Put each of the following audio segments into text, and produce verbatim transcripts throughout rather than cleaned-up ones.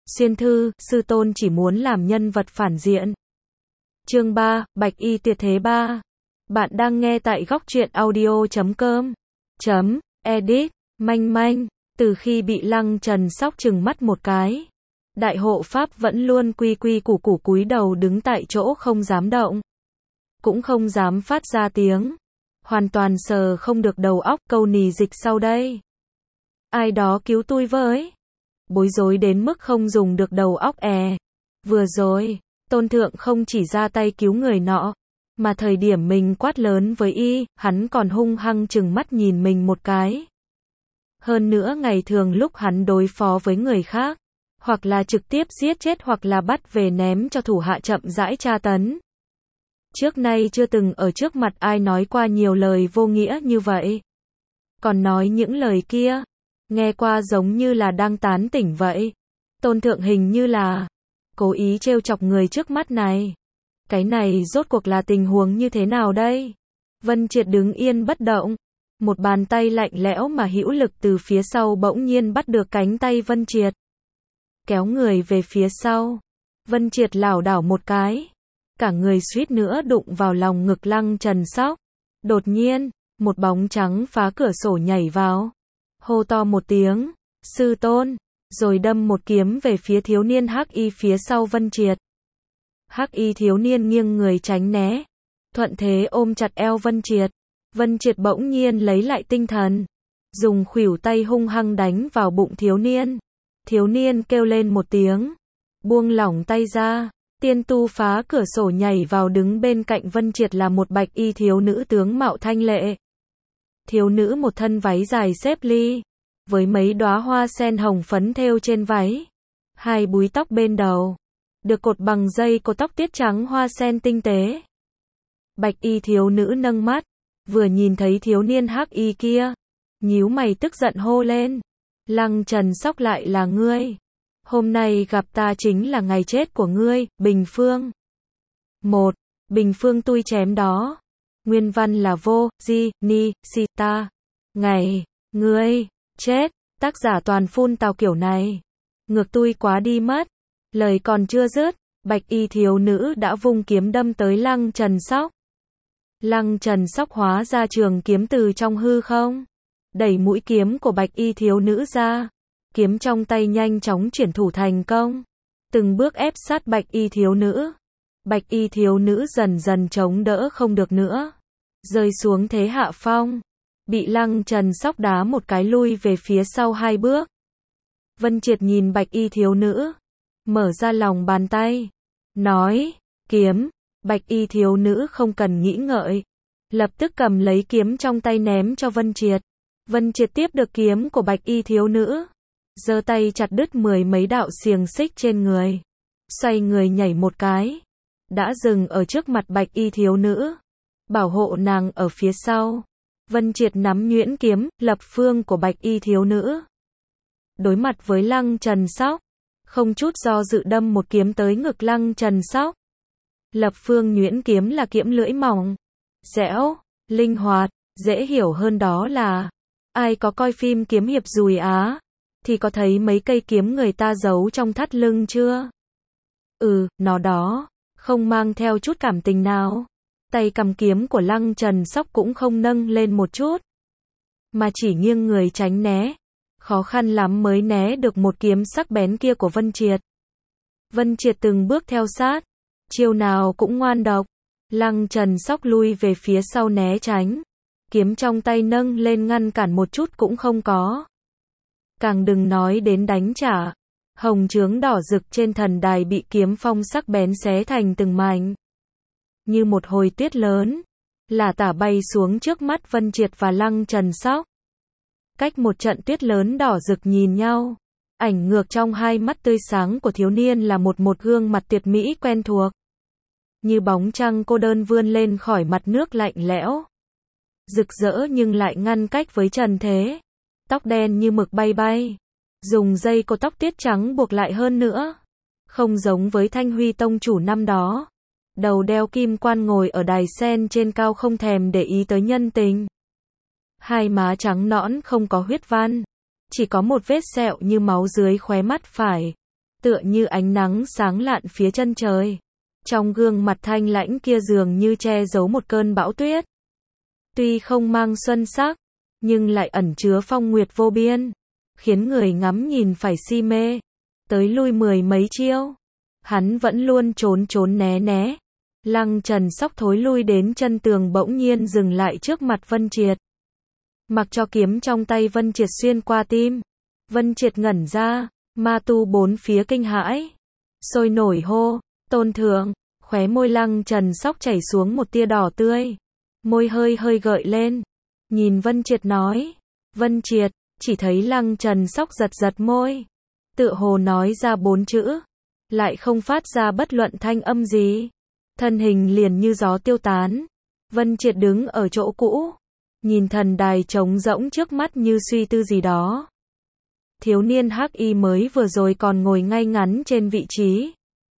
Xuyên thư, sư tôn chỉ muốn làm nhân vật phản diện. Chương ba, Bạch Y tuyệt thế ba. Bạn đang nghe tại góc truyện audio chấm com. Chấm, edit, manh manh. Từ khi bị Lăng Trần sóc trừng mắt một cái, đại hộ pháp vẫn luôn quy quy củ củ cúi đầu đứng tại chỗ không dám động, cũng không dám phát ra tiếng, hoàn toàn sờ không được đầu óc. Câu nì dịch sau đây, ai đó cứu tôi với. Bối rối đến mức không dùng được đầu óc è. Vừa rồi, Tôn Thượng không chỉ ra tay cứu người nọ, mà thời điểm mình quát lớn với y, hắn còn hung hăng trừng mắt nhìn mình một cái. Hơn nữa ngày thường lúc hắn đối phó với người khác, hoặc là trực tiếp giết chết hoặc là bắt về ném cho thủ hạ chậm rãi tra tấn. Trước nay chưa từng ở trước mặt ai nói qua nhiều lời vô nghĩa như vậy. Còn nói những lời kia, nghe qua giống như là đang tán tỉnh vậy. Tôn Thượng hình như là cố ý trêu chọc người trước mắt này. Cái này rốt cuộc là tình huống như thế nào đây? Vân Triệt đứng yên bất động. Một bàn tay lạnh lẽo mà hữu lực từ phía sau bỗng nhiên bắt được cánh tay Vân Triệt, kéo người về phía sau. Vân Triệt lảo đảo một cái, cả người suýt nữa đụng vào lòng ngực Lăng Trần sóc. Đột nhiên, một bóng trắng phá cửa sổ nhảy vào, hô to một tiếng, sư tôn, rồi đâm một kiếm về phía thiếu niên hắc y phía sau Vân Triệt. Hắc y thiếu niên nghiêng người tránh né, thuận thế ôm chặt eo Vân Triệt. Vân Triệt bỗng nhiên lấy lại tinh thần, dùng khuỷu tay hung hăng đánh vào bụng thiếu niên. Thiếu niên kêu lên một tiếng, buông lỏng tay ra. Tiên tu phá cửa sổ nhảy vào, đứng bên cạnh Vân Triệt là một bạch y thiếu nữ tướng mạo thanh lệ. Thiếu nữ một thân váy dài xếp ly, với mấy đóa hoa sen hồng phấn thêu trên váy, hai búi tóc bên đầu được cột bằng dây cột tóc tiết trắng hoa sen tinh tế. Bạch y thiếu nữ nâng mắt, vừa nhìn thấy thiếu niên hắc y kia, nhíu mày tức giận hô lên, Lăng Trần sóc lại là ngươi. Hôm nay gặp ta chính là ngày chết của ngươi, Bình Phương. Một, Bình Phương tui chém đó. Nguyên văn là vô, di, ni, si, ta. Ngày, ngươi, chết. Tác giả toàn phun tào kiểu này. Ngược tui quá đi mất. Lời còn chưa dứt, bạch y thiếu nữ đã vung kiếm đâm tới Lăng Trần sóc. Lăng Trần sóc hóa ra trường kiếm từ trong hư không, đẩy mũi kiếm của bạch y thiếu nữ ra. Kiếm trong tay nhanh chóng chuyển thủ thành công, từng bước ép sát bạch y thiếu nữ. Bạch y thiếu nữ dần dần chống đỡ không được nữa, rơi xuống thế hạ phong, bị Lăng Trần sóc đá một cái lui về phía sau hai bước. Vân Triệt nhìn bạch y thiếu nữ, mở ra lòng bàn tay, nói, kiếm. Bạch y thiếu nữ không cần nghĩ ngợi, lập tức cầm lấy kiếm trong tay ném cho Vân Triệt. Vân Triệt tiếp được kiếm của bạch y thiếu nữ, giơ tay chặt đứt mười mấy đạo xiềng xích trên người, xoay người nhảy một cái, đã dừng ở trước mặt bạch y thiếu nữ, bảo hộ nàng ở phía sau. Vân Triệt nắm nhuyễn kiếm, lập phương của bạch y thiếu nữ, đối mặt với Lăng Trần sóc, không chút do dự đâm một kiếm tới ngực Lăng Trần sóc. Lập phương nhuyễn kiếm là kiếm lưỡi mỏng, dẻo, linh hoạt, dễ hiểu hơn đó là, ai có coi phim kiếm hiệp Dùi Á, thì có thấy mấy cây kiếm người ta giấu trong thắt lưng chưa? Ừ, nó đó, không mang theo chút cảm tình nào. Tay cầm kiếm của Lăng Trần sóc cũng không nâng lên một chút, mà chỉ nghiêng người tránh né, khó khăn lắm mới né được một kiếm sắc bén kia của Vân Triệt. Vân Triệt từng bước theo sát, chiêu nào cũng ngoan độc. Lăng Trần sóc lui về phía sau né tránh, kiếm trong tay nâng lên ngăn cản một chút cũng không có. Càng đừng nói đến đánh trả. Hồng chướng đỏ rực trên thần đài bị kiếm phong sắc bén xé thành từng mảnh, như một hồi tuyết lớn, lả tả bay xuống trước mắt Vân Triệt và Lăng Trần sóc. Cách một trận tuyết lớn đỏ rực nhìn nhau, ảnh ngược trong hai mắt tươi sáng của thiếu niên là một một gương mặt tuyệt mỹ quen thuộc, như bóng trăng cô đơn vươn lên khỏi mặt nước lạnh lẽo, rực rỡ nhưng lại ngăn cách với trần thế. Tóc đen như mực bay bay, dùng dây cột tóc tiết trắng buộc lại hơn nữa, không giống với Thanh Huy tông chủ năm đó, đầu đeo kim quan ngồi ở đài sen trên cao không thèm để ý tới nhân tình. Hai má trắng nõn không có huyết văn, chỉ có một vết sẹo như máu dưới khóe mắt phải, tựa như ánh nắng sáng lạn phía chân trời. Trong gương mặt thanh lãnh kia dường như che giấu một cơn bão tuyết. Tuy không mang xuân sắc, nhưng lại ẩn chứa phong nguyệt vô biên, khiến người ngắm nhìn phải si mê. Tới lui mười mấy chiêu, hắn vẫn luôn trốn trốn né né. Lăng Trần Sóc thối lui đến chân tường bỗng nhiên dừng lại trước mặt Vân Triệt. Mặc cho kiếm trong tay Vân Triệt xuyên qua tim. Vân Triệt ngẩn ra, ma tu bốn phía kinh hãi. Sôi nổi hô, Tôn thượng, khóe môi Lăng Trần Sóc chảy xuống một tia đỏ tươi. Môi hơi hơi gợi lên. Nhìn Vân Triệt nói, Vân Triệt, chỉ thấy Lăng Trần Sóc giật giật môi. Tựa hồ nói ra bốn chữ, lại không phát ra bất luận thanh âm gì. Thân hình liền như gió tiêu tán. Vân Triệt đứng ở chỗ cũ, nhìn thần đài trống rỗng trước mắt như suy tư gì đó. Thiếu niên hắc y mới vừa rồi còn ngồi ngay ngắn trên vị trí,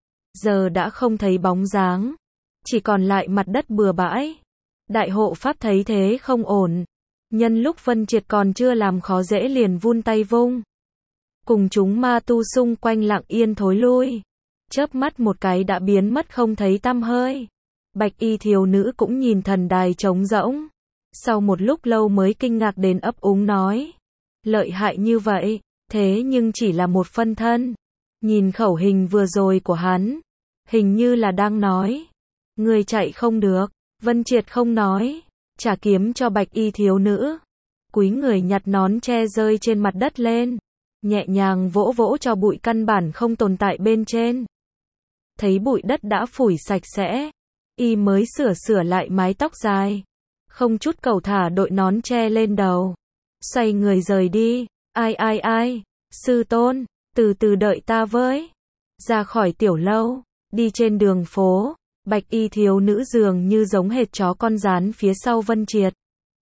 giờ đã không thấy bóng dáng, chỉ còn lại mặt đất bừa bãi. Đại hộ pháp thấy thế không ổn, nhân lúc Vân Triệt còn chưa làm khó dễ liền vun tay vung. Cùng chúng ma tu xung quanh lặng yên thối lui. Chớp mắt một cái đã biến mất không thấy tăm hơi. Bạch y thiếu nữ cũng nhìn thần đài trống rỗng. Sau một lúc lâu mới kinh ngạc đến ấp úng nói. Lợi hại như vậy, thế nhưng chỉ là một phân thân. Nhìn khẩu hình vừa rồi của hắn, hình như là đang nói. Người chạy không được. Vân Triệt không nói, trả kiếm cho bạch y thiếu nữ. Cúi người nhặt nón che rơi trên mặt đất lên. Nhẹ nhàng vỗ vỗ cho bụi căn bản không tồn tại bên trên. Thấy bụi đất đã phủi sạch sẽ, y mới sửa sửa lại mái tóc dài, không chút cầu thả đội nón che lên đầu, xoay người rời đi. Ai ai ai, sư tôn, từ từ đợi ta với. Ra khỏi tiểu lâu, đi trên đường phố, bạch y thiếu nữ dường như giống hệt chó con rán phía sau Vân Triệt.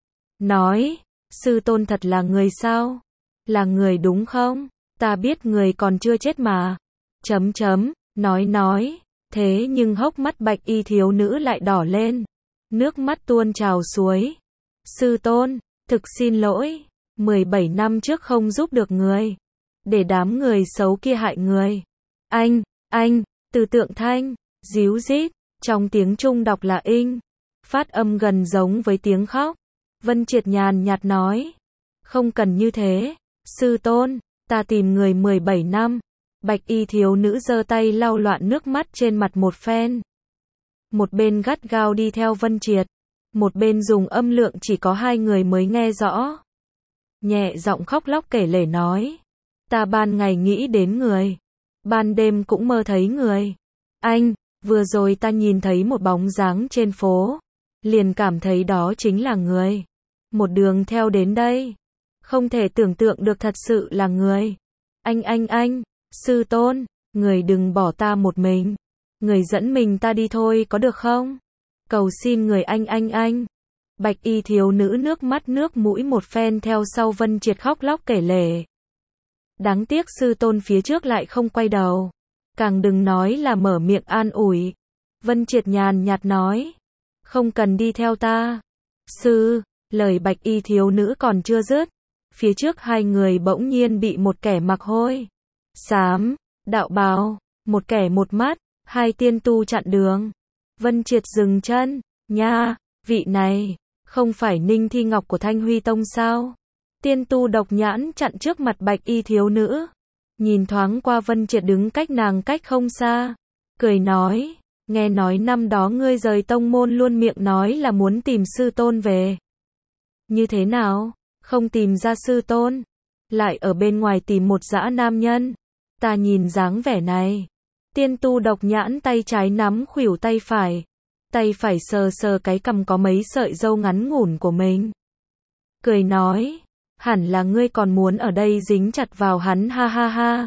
Nói, sư tôn thật là người sao? Là người đúng không? Ta biết người còn chưa chết mà. Chấm chấm. Nói nói, thế nhưng hốc mắt bạch y thiếu nữ lại đỏ lên. Nước mắt tuôn trào suối. Sư tôn, thực xin lỗi, mười bảy năm trước không giúp được người. Để đám người xấu kia hại người. Anh, anh, từ tượng thanh, díu dít, trong tiếng Trung đọc là inh. Phát âm gần giống với tiếng khóc. Vân Triệt nhàn nhạt nói. Không cần như thế, sư tôn, ta tìm người mười bảy năm. Bạch y thiếu nữ giơ tay lau loạn nước mắt trên mặt một phen. Một bên gắt gao đi theo Vân Triệt, một bên dùng âm lượng chỉ có hai người mới nghe rõ. Nhẹ giọng khóc lóc kể lể nói. Ta ban ngày nghĩ đến người, ban đêm cũng mơ thấy người. Anh, vừa rồi ta nhìn thấy một bóng dáng trên phố, liền cảm thấy đó chính là người. Một đường theo đến đây, không thể tưởng tượng được thật sự là người. Anh anh anh. Sư tôn, người đừng bỏ ta một mình. Người dẫn mình ta đi thôi có được không? Cầu xin người anh anh anh. Bạch y thiếu nữ nước mắt nước mũi một phen theo sau Vân Triệt khóc lóc kể lể. Đáng tiếc sư tôn phía trước lại không quay đầu. Càng đừng nói là mở miệng an ủi. Vân Triệt nhàn nhạt nói. Không cần đi theo ta. Sư, lời bạch y thiếu nữ còn chưa dứt. Phía trước hai người bỗng nhiên bị một kẻ mặc hôi xám, đạo bào, một kẻ một mắt, hai tiên tu chặn đường. Vân Triệt dừng chân, nha, vị này, không phải Ninh Thi Ngọc của Thanh Huy Tông sao? Tiên tu độc nhãn chặn trước mặt bạch y thiếu nữ, nhìn thoáng qua Vân Triệt đứng cách nàng cách không xa, cười nói, nghe nói năm đó ngươi rời tông môn luôn miệng nói là muốn tìm sư tôn về. Như thế nào, không tìm ra sư tôn, lại ở bên ngoài tìm một dã nam nhân. Ta nhìn dáng vẻ này. Tiên tu độc nhãn tay trái nắm khuỷu tay phải. Tay phải sờ sờ cái cằm có mấy sợi râu ngắn ngủn của mình. Cười nói. Hẳn là ngươi còn muốn ở đây dính chặt vào hắn ha ha ha.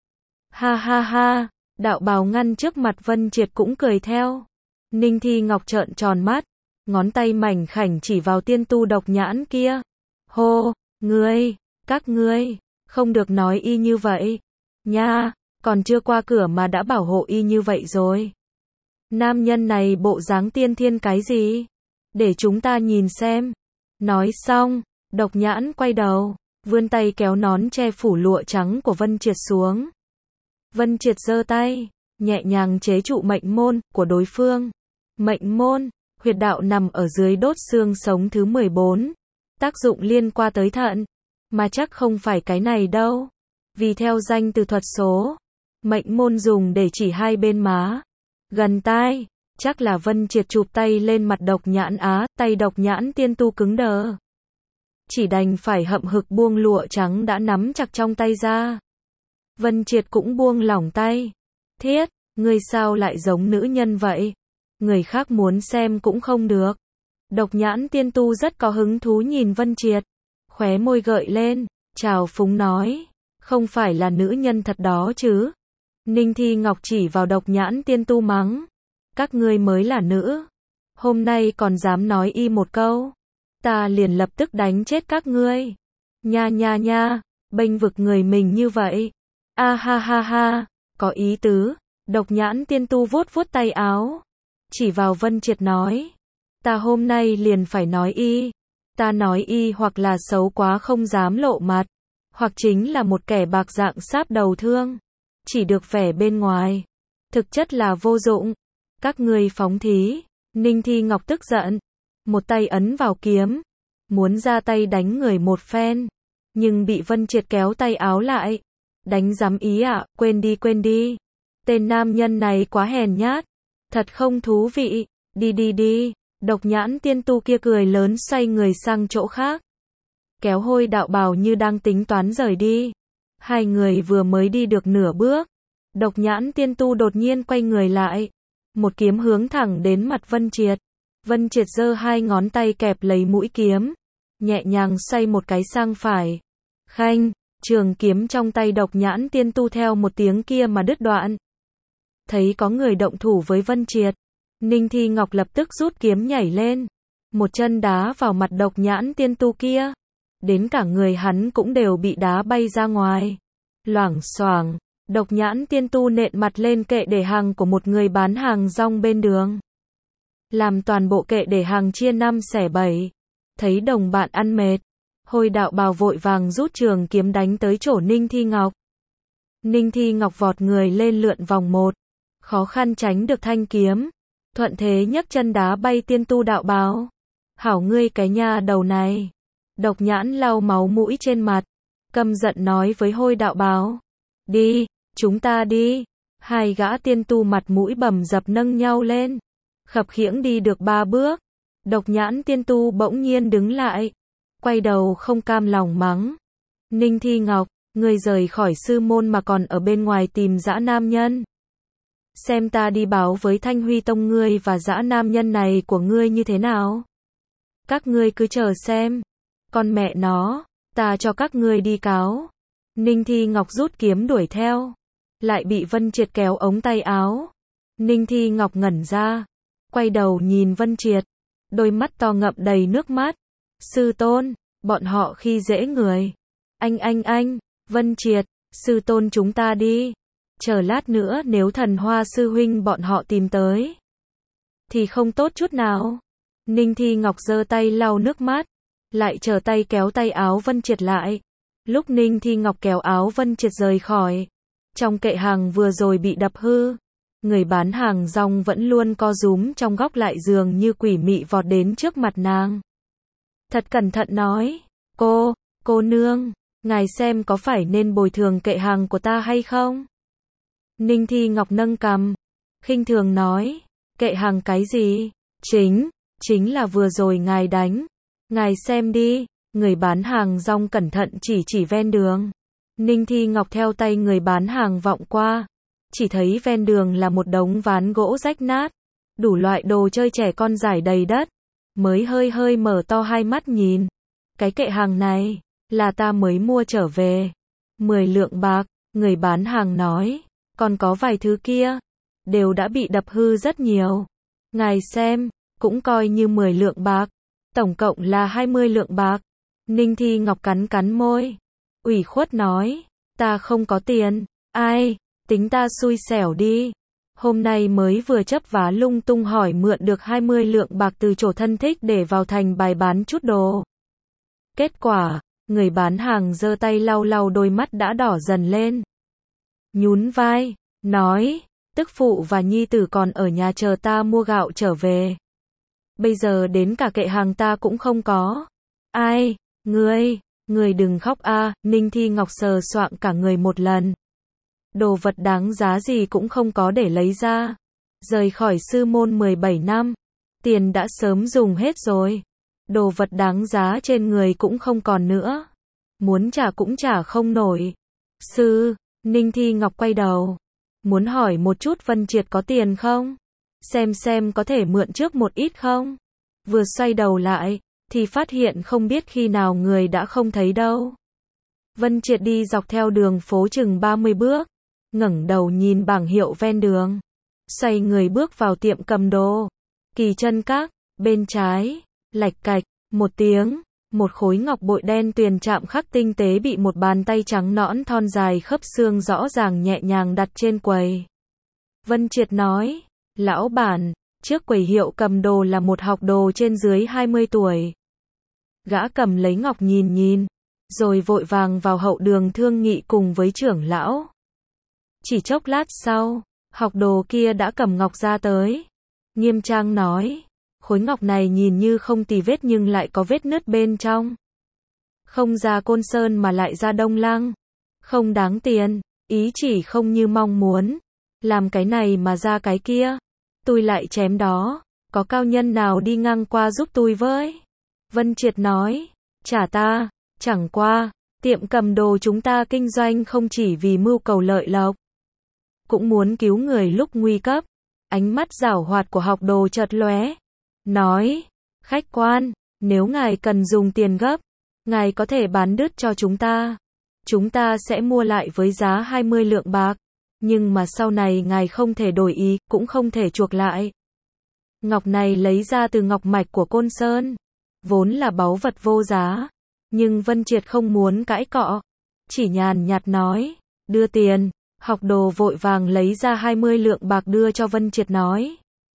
Ha ha ha. Đạo bào ngăn trước mặt Vân Triệt cũng cười theo. Ninh Thi Ngọc trợn tròn mắt. Ngón tay mảnh khảnh chỉ vào tiên tu độc nhãn kia. Hô, ngươi, các ngươi, không được nói y như vậy. Nha, còn chưa qua cửa mà đã bảo hộ y như vậy rồi. Nam nhân này bộ dáng tiên thiên cái gì? Để chúng ta nhìn xem. Nói xong, độc nhãn quay đầu, vươn tay kéo nón che phủ lụa trắng của Vân Triệt xuống. Vân Triệt giơ tay, nhẹ nhàng chế trụ mệnh môn của đối phương. Mệnh môn, huyệt đạo nằm ở dưới đốt xương sống thứ mười bốn. Tác dụng liên quan tới thận. Mà chắc không phải cái này đâu. Vì theo danh từ thuật số, mệnh môn dùng để chỉ hai bên má, gần tai. Chắc là Vân Triệt chụp tay lên mặt Độc Nhãn Á, tay Độc Nhãn Tiên Tu cứng đờ. Chỉ đành phải hậm hực buông lụa trắng đã nắm chặt trong tay ra. Vân Triệt cũng buông lỏng tay. Thiết, ngươi sao lại giống nữ nhân vậy? Người khác muốn xem cũng không được. Độc Nhãn Tiên Tu rất có hứng thú nhìn Vân Triệt. Khóe môi gợi lên, trào phúng nói. Không phải là nữ nhân thật đó chứ. Ninh Thi Ngọc chỉ vào Độc Nhãn Tiên Tu mắng. Các ngươi mới là nữ. Hôm nay còn dám nói y một câu. Ta liền lập tức đánh chết các ngươi. Nha nha nha, bênh vực người mình như vậy. A ha ha ha, có ý tứ. Độc Nhãn Tiên Tu vuốt vuốt tay áo. Chỉ vào Vân Triệt nói. Ta hôm nay liền phải nói y. Ta nói y hoặc là xấu quá không dám lộ mặt. Hoặc chính là một kẻ bạc dạng sáp đầu thương. Chỉ được vẻ bên ngoài. Thực chất là vô dụng. Các ngươi phóng thí. Ninh Thi Ngọc tức giận. Một tay ấn vào kiếm. Muốn ra tay đánh người một phen. Nhưng bị Vân Triệt kéo tay áo lại. Đánh giám ý ạ, à, quên đi quên đi. Tên nam nhân này quá hèn nhát. Thật không thú vị. Đi đi đi. Độc Nhãn Tiên Tu kia cười lớn xoay người sang chỗ khác. Kéo Hôi Đạo Bào như đang tính toán rời đi. Hai người vừa mới đi được nửa bước. Độc Nhãn Tiên Tu đột nhiên quay người lại. Một kiếm hướng thẳng đến mặt Vân Triệt. Vân Triệt giơ hai ngón tay kẹp lấy mũi kiếm. Nhẹ nhàng xoay một cái sang phải. Khanh, trường kiếm trong tay Độc Nhãn Tiên Tu theo một tiếng kia mà đứt đoạn. Thấy có người động thủ với Vân Triệt. Ninh Thi Ngọc lập tức rút kiếm nhảy lên. Một chân đá vào mặt Độc Nhãn Tiên Tu kia. Đến cả người hắn cũng đều bị đá bay ra ngoài. Loảng xoảng, Độc Nhãn Tiên Tu nện mặt lên kệ để hàng của một người bán hàng rong bên đường. Làm toàn bộ kệ để hàng chia năm xẻ bảy. Thấy đồng bạn ăn mệt. Hôi Đạo Bào vội vàng rút trường kiếm đánh tới chỗ Ninh Thi Ngọc. Ninh Thi Ngọc vọt người lên lượn vòng một. Khó khăn tránh được thanh kiếm. Thuận thế nhấc chân đá bay Tiên Tu Đạo Bào. Hảo ngươi cái nha đầu này. Độc Nhãn lau máu mũi trên mặt. Căm giận nói với Hôi Đạo Bào. Đi, chúng ta đi. Hai gã tiên tu mặt mũi bầm dập nâng nhau lên. Khập khiễng đi được ba bước. Độc Nhãn Tiên Tu bỗng nhiên đứng lại. Quay đầu không cam lòng mắng. Ninh Thi Ngọc, ngươi rời khỏi sư môn mà còn ở bên ngoài tìm dã nam nhân. Xem ta đi báo với Thanh Huy Tông ngươi và dã nam nhân này của ngươi như thế nào. Các ngươi cứ chờ xem. Con mẹ nó, ta cho các ngươi đi cáo. Ninh Thi Ngọc rút kiếm đuổi theo. Lại bị Vân Triệt kéo ống tay áo. Ninh Thi Ngọc ngẩn ra. Quay đầu nhìn Vân Triệt. Đôi mắt to ngậm đầy nước mắt. Sư tôn, bọn họ khi dễ người. Anh anh anh, Vân Triệt, sư tôn chúng ta đi. Chờ lát nữa nếu Thần Hoa sư huynh bọn họ tìm tới. Thì không tốt chút nào. Ninh Thi Ngọc giơ tay lau nước mắt. Lại chờ tay kéo tay áo Vân Triệt lại. Lúc Ninh Thi Ngọc kéo áo Vân Triệt rời khỏi. Trong kệ hàng vừa rồi bị đập hư. Người bán hàng rong vẫn luôn co rúm trong góc lại giường như quỷ mị vọt đến trước mặt nàng. Thật cẩn thận nói. Cô, cô nương, ngài xem có phải nên bồi thường kệ hàng của ta hay không? Ninh Thi Ngọc nâng cằm. Khinh thường nói. Kệ hàng cái gì? Chính, chính là vừa rồi ngài đánh. Ngài xem đi. Người bán hàng rong cẩn thận chỉ chỉ ven đường. Ninh Thi Ngọc theo tay người bán hàng vọng qua. Chỉ thấy ven đường là một đống ván gỗ rách nát. Đủ loại đồ chơi trẻ con rải đầy đất. Mới hơi hơi mở to hai mắt nhìn. Cái kệ hàng này, là ta mới mua trở về. Mười lượng bạc, người bán hàng nói. Còn có vài thứ kia, đều đã bị đập hư rất nhiều. Ngài xem, cũng coi như mười lượng bạc. Tổng cộng là hai mươi lượng bạc. Ninh Thi Ngọc cắn cắn môi. Ủy khuất nói, ta không có tiền. Ai, tính ta xui xẻo đi. Hôm nay mới vừa chấp vá lung tung hỏi mượn được hai mươi lượng bạc từ chỗ thân thích để vào thành bài bán chút đồ. Kết quả, người bán hàng giơ tay lau lau đôi mắt đã đỏ dần lên. nhún vai, nói, tức phụ và nhi tử còn ở nhà chờ ta mua gạo trở về. Bây giờ đến cả kệ hàng ta cũng không có. Ai, ngươi, ngươi đừng khóc a, Ninh Thi Ngọc sờ soạng cả người một lần. Đồ vật đáng giá gì cũng không có để lấy ra. Rời khỏi sư môn mười bảy năm, tiền đã sớm dùng hết rồi. Đồ vật đáng giá trên người cũng không còn nữa. Muốn trả cũng trả không nổi. Sư, Ninh Thi Ngọc quay đầu. Muốn hỏi một chút Vân Triệt có tiền không? Xem xem có thể mượn trước một ít không? Vừa xoay đầu lại, thì phát hiện không biết khi nào người đã không thấy đâu. Vân Triệt đi dọc theo đường phố chừng ba mươi bước, ngẩng đầu nhìn bảng hiệu ven đường. Xoay người bước vào tiệm cầm đồ. Kỳ Chân Các, bên trái, lạch cạch, một tiếng, một khối ngọc bội đen tuyền chạm khắc tinh tế bị một bàn tay trắng nõn thon dài khớp xương rõ ràng nhẹ nhàng đặt trên quầy. Vân Triệt nói, lão bản, trước quầy hiệu cầm đồ là một học đồ trên dưới hai mươi tuổi. Gã cầm lấy ngọc nhìn nhìn, rồi vội vàng vào hậu đường thương nghị cùng với trưởng lão. Chỉ chốc lát sau, học đồ kia đã cầm ngọc ra tới. Nghiêm trang nói, khối ngọc này nhìn như không tì vết nhưng lại có vết nứt bên trong. Không ra Côn Sơn mà lại ra Đông Lăng. Không đáng tiền, ý chỉ không như mong muốn. Làm cái này mà ra cái kia. Tôi lại chém đó, có cao nhân nào đi ngang qua giúp tôi với? Vân Triệt nói, trả ta, chẳng qua, tiệm cầm đồ chúng ta kinh doanh không chỉ vì mưu cầu lợi lộc. Cũng muốn cứu người lúc nguy cấp. Ánh mắt giảo hoạt của học đồ chợt lóe. Nói, khách quan, nếu ngài cần dùng tiền gấp, ngài có thể bán đứt cho chúng ta. Chúng ta sẽ mua lại với giá hai mươi lượng bạc. Nhưng mà sau này ngài không thể đổi ý, cũng không thể chuộc lại. Ngọc này lấy ra từ ngọc mạch của Côn Sơn. Vốn là báu vật vô giá. Nhưng Vân Triệt không muốn cãi cọ. Chỉ nhàn nhạt nói, đưa tiền. Học đồ vội vàng lấy ra hai mươi lượng bạc đưa cho Vân Triệt nói.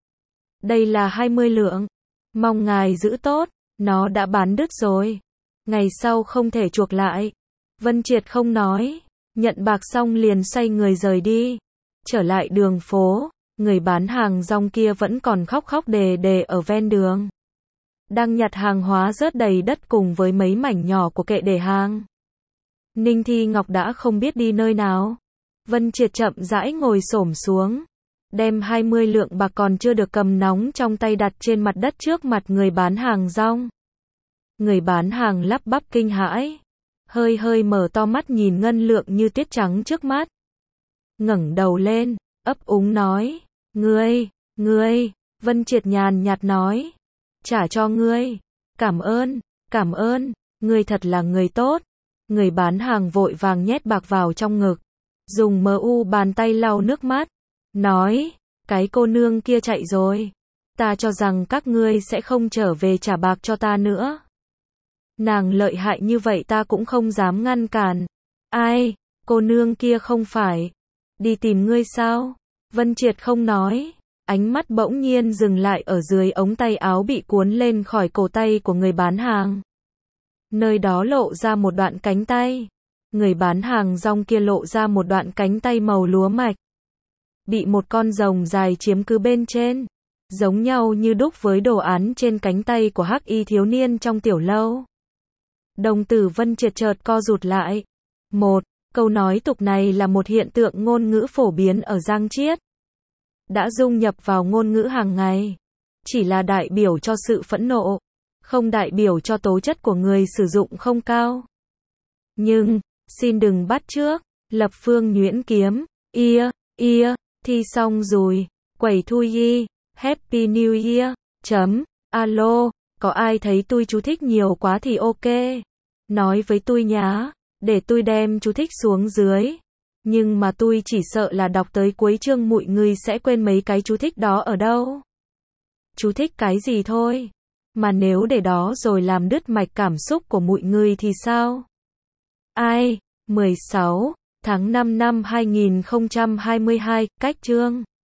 Đây là hai mươi lượng. Mong ngài giữ tốt, nó đã bán đứt rồi. Ngày sau không thể chuộc lại. Vân Triệt không nói. Nhận bạc xong liền xoay người rời đi. Trở lại đường phố, người bán hàng rong kia vẫn còn khóc khóc đề đề ở ven đường. Đang nhặt hàng hóa rớt đầy đất cùng với mấy mảnh nhỏ của kệ để hàng. Ninh Thi Ngọc đã không biết đi nơi nào. Vân Triệt chậm rãi ngồi xổm xuống, đem hai mươi lượng bạc còn chưa được cầm nóng trong tay đặt trên mặt đất trước mặt người bán hàng rong. Người bán hàng lắp bắp kinh hãi, hơi hơi mở to mắt nhìn ngân lượng như tuyết trắng trước mắt. Ngẩng đầu lên, ấp úng nói, ngươi, ngươi, Vân Triệt nhàn nhạt nói, trả cho ngươi, cảm ơn, cảm ơn, ngươi thật là người tốt. Người bán hàng vội vàng nhét bạc vào trong ngực. Dùng mờ u bàn tay lau nước mắt. Nói, cái cô nương kia chạy rồi. Ta cho rằng các ngươi sẽ không trở về trả bạc cho ta nữa. Nàng lợi hại như vậy ta cũng không dám ngăn cản. Ai, cô nương kia không phải đi tìm ngươi sao? Vân Triệt không nói. Ánh mắt bỗng nhiên dừng lại ở dưới ống tay áo bị cuốn lên khỏi cổ tay của người bán hàng. Nơi đó lộ ra một đoạn cánh tay. Người bán hàng rong kia lộ ra một đoạn cánh tay màu lúa mạch. Bị một con rồng dài chiếm cứ bên trên. Giống nhau như đúc với đồ án trên cánh tay của hắc y thiếu niên trong tiểu lâu. Đồng tử Vân Triệt chợt co rụt lại. Một, câu nói tục này là một hiện tượng ngôn ngữ phổ biến ở Giang Chiết. Đã dung nhập vào ngôn ngữ hàng ngày. Chỉ là đại biểu cho sự phẫn nộ. Không đại biểu cho tố chất của người sử dụng không cao. Nhưng, xin đừng bắt chước, lập phương nhuyễn kiếm, ia, ia, thi xong rồi, quẩy thui y, Happy New Year, chấm, alo, có ai thấy tôi chú thích nhiều quá thì ok, nói với tôi nhá, để tôi đem chú thích xuống dưới, nhưng mà tôi chỉ sợ là đọc tới cuối chương mọi người sẽ quên mấy cái chú thích đó ở đâu. Chú thích cái gì thôi, mà nếu để đó rồi làm đứt mạch cảm xúc của mọi người thì sao? Ai? mười sáu tháng năm năm hai nghìn không trăm hai mươi hai, cách chương